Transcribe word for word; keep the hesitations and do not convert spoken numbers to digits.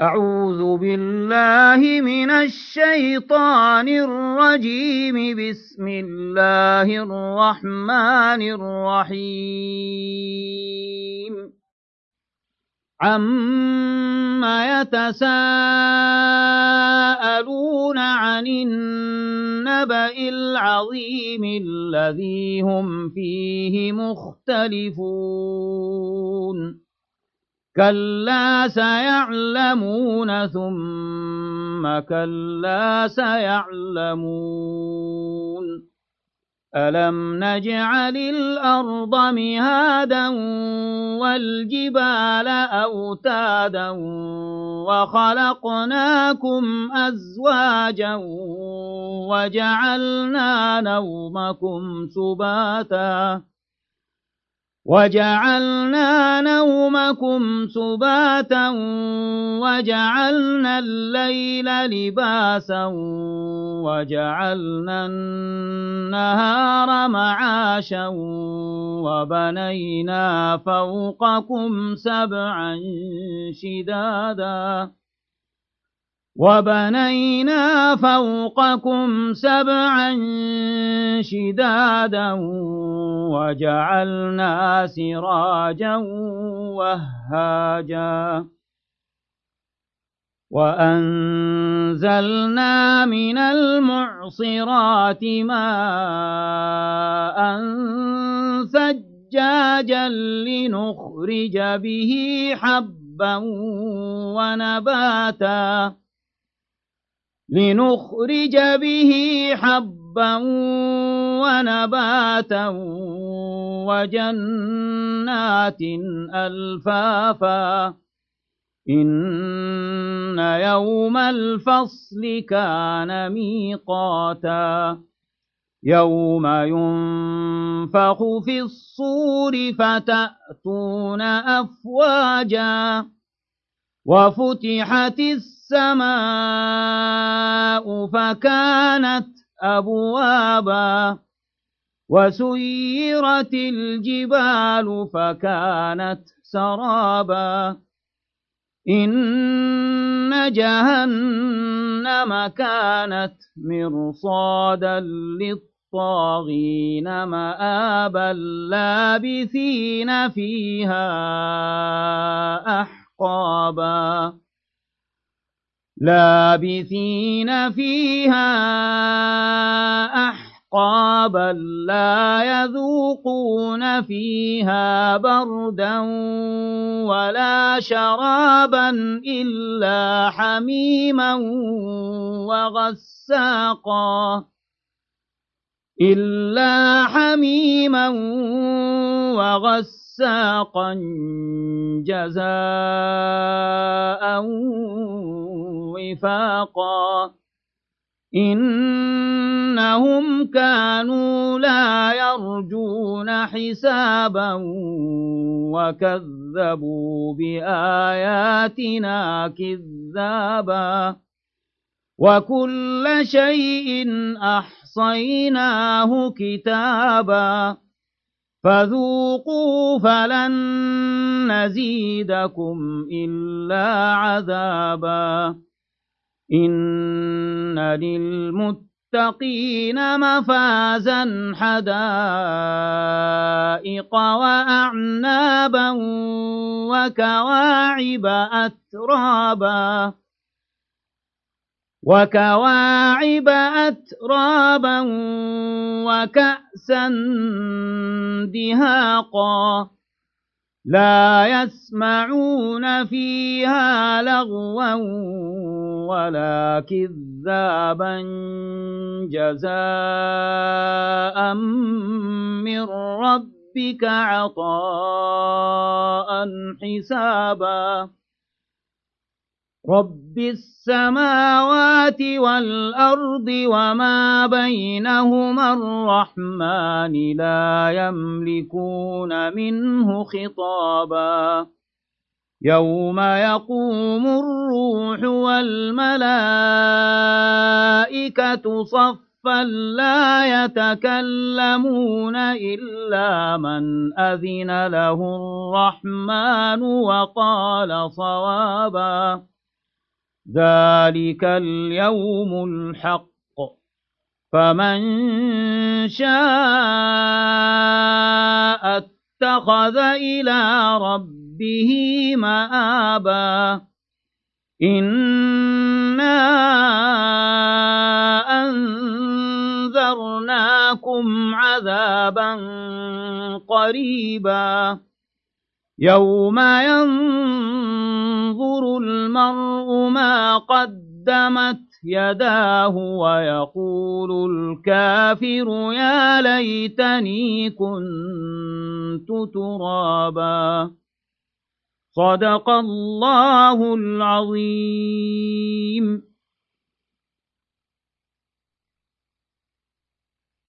أعوذ بالله من الشيطان الرجيم. بسم الله الرحمن الرحيم. عما يتساءلون عن النبأ العظيم الذي هم فيه مختلفون. كلا سيعلمون ثم كلا سيعلمون. ألم نجعل الأرض مهادا والجبال أوتادا وخلقناكم أزواجا وجعلنا نومكم سباتا وجعلنا نومكم سباتا وجعلنا الليل لباسا وجعلنا النهار معاشا وبنينا فوقكم سبعا شدادا وبنينا فوقكم سبعا شدادا وجعلنا سراجا وهاجا وأنزلنا من المعصرات ماء ثجاجا لنخرج به حبا ونباتا لنخرج به حبا ونباتا وجنات ألفافا. إن يوم الفصل كان ميقاتا. يوم ينفخ في الصور فتأتون أفواجا وفتحت السماء فكانت أبوابا وسيرت الجبال فكانت سرابا. إن جهنم كانت مرصادا للطاغين مآبا لابثين فيها أحقابا لابثين فيها أحقابا لا يذوقون فيها بردا ولا شرابا إلا حميما وغساقا إلا حميما وغساقا جزاء وفاقا. إنهم كانوا لا يرجون حسابا وكذبوا بآياتنا كذابا وكل شيء أحصيناه كتابا فذوقوا فلن نزيدكم إلا عذابا. إن للمتقين مفازا حدائق وأعنابا وكواعب أترابا وكواعب أترابا وكأسا دهاقا لا يسمعون فيها لغوا ولا كذابا جزاء من ربك عطاء حسابا. رب السماوات والأرض وما بينهما الرحمن لا يملكون منه خطابا. يوم يقوم الروح والملائكة صفا لا يتكلمون إلا من أذن له الرحمن وقال صوابا. ذلك اليوم الحق فمن شاء اتخذ إلى ربه مآبا إنا أنذرناكم عذابا قريبا يوم ينظر المرء ما قدمت يداه ويقول الكافر يا ليتني كنت ترابا صدق الله العظيم.